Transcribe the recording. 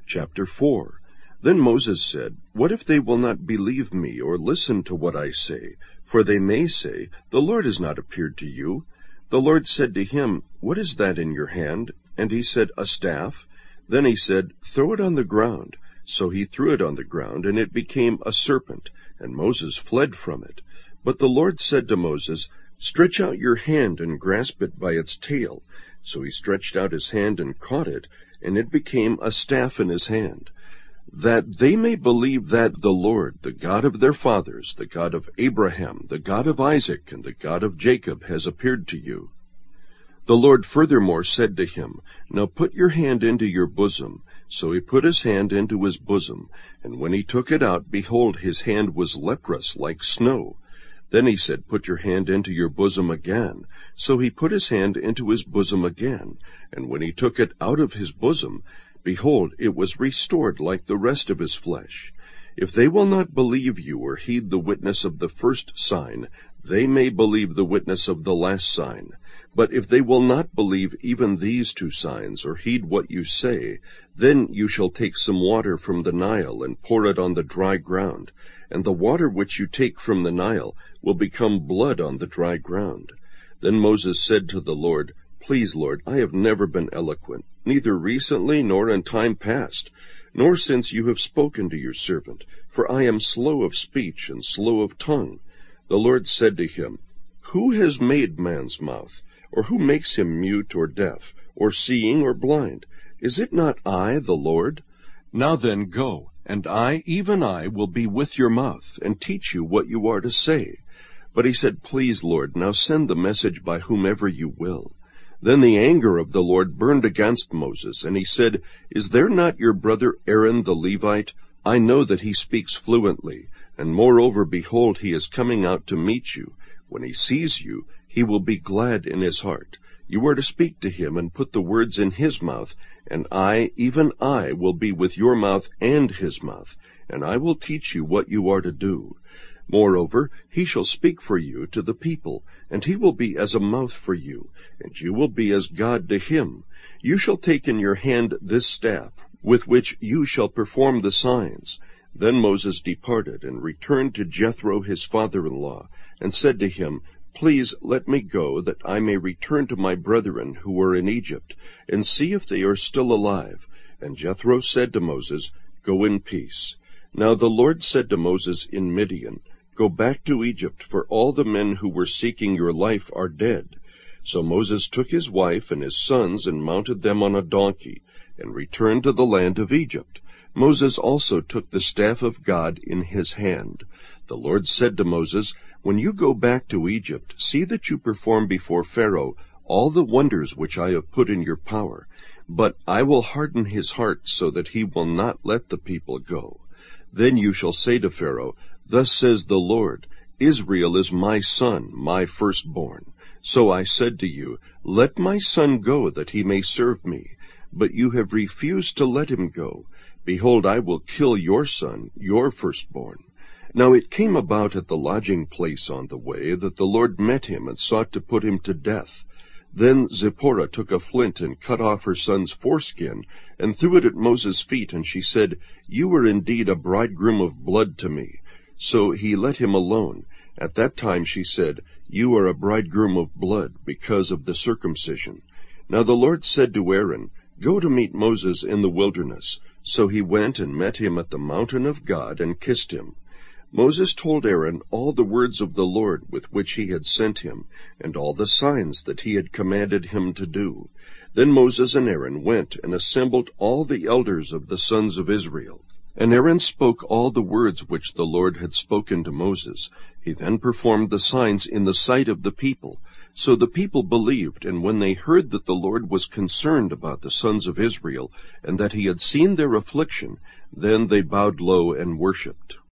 Chapter 4. Then Moses said, "What if they will not believe me or listen to what I say? For they may say, 'The Lord has not appeared to you.' The Lord said to him, 'What is that in your hand?' And he said, 'A staff.' Then he said, 'Throw it on the ground.' So he threw it on the ground, and it became a serpent, and Moses fled from it. But the Lord said to Moses, 'Stretch out your hand and grasp it by its tail.' So he stretched out his hand and caught it, and it became a staff in his hand, that they may believe that the Lord, the God of their fathers, the God of Abraham, the God of Isaac, and the God of Jacob, has appeared to you." The Lord furthermore said to him, "Now put your hand into your bosom." So he put his hand into his bosom, and when he took it out, behold, his hand was leprous like snow. Then he said, "Put your hand into your bosom again." So he put his hand into his bosom again, and when he took it out of his bosom, behold, it was restored like the rest of his flesh. If they will not believe you or heed the witness of the first sign, they may believe the witness of the last sign. But if they will not believe even these two signs, or heed what you say, then you shall take some water from the Nile and pour it on the dry ground, and the water which you take from the Nile will become blood on the dry ground. Then Moses said to the Lord, "Please, Lord, I have never been eloquent, neither recently nor in time past, nor since you have spoken to your servant, for I am slow of speech and slow of tongue." The Lord said to him, "Who has made man's mouth? Or who makes him mute or deaf, or seeing or blind? Is it not I, the Lord? Now then go, and I, even I, will be with your mouth, and teach you what you are to say." But he said, "Please, Lord, now send the message by whomever you will." Then the anger of the Lord burned against Moses, and he said, "Is there not your brother Aaron the Levite? I know that he speaks fluently, and moreover, behold, he is coming out to meet you. When he sees you, he will be glad in his heart. You are to speak to him and put the words in his mouth, and I, even I, will be with your mouth and his mouth, and I will teach you what you are to do. Moreover, he shall speak for you to the people, and he will be as a mouth for you, and you will be as God to him. You shall take in your hand this staff, with which you shall perform the signs." Then Moses departed and returned to Jethro his father-in-law, and said to him, "Please let me go, that I may return to my brethren who are in Egypt, and see if they are still alive." And Jethro said to Moses, "Go in peace." Now the Lord said to Moses in Midian, "Go back to Egypt, for all the men who were seeking your life are dead." So Moses took his wife and his sons and mounted them on a donkey, and returned to the land of Egypt. Moses also took the staff of God in his hand. The Lord said to Moses, "When you go back to Egypt, see that you perform before Pharaoh all the wonders which I have put in your power. But I will harden his heart so that he will not let the people go. Then you shall say to Pharaoh, 'Thus says the Lord, Israel is my son, my firstborn. So I said to you, Let my son go, that he may serve me. But you have refused to let him go. Behold, I will kill your son, your firstborn.' Now it came about at the lodging place on the way that the Lord met him and sought to put him to death. Then Zipporah took a flint and cut off her son's foreskin and threw it at Moses' feet, and she said, 'You are indeed a bridegroom of blood to me.' So he let him alone. At that time she said, 'You are a bridegroom of blood, because of the circumcision.' Now the Lord said to Aaron, 'Go to meet Moses in the wilderness.' So he went and met him at the mountain of God and kissed him. Moses told Aaron all the words of the Lord with which he had sent him, and all the signs that he had commanded him to do. Then Moses and Aaron went and assembled all the elders of the sons of Israel. And Aaron spoke all the words which the Lord had spoken to Moses. He then performed the signs in the sight of the people. So the people believed, and when they heard that the Lord was concerned about the sons of Israel, and that he had seen their affliction, then they bowed low and worshipped.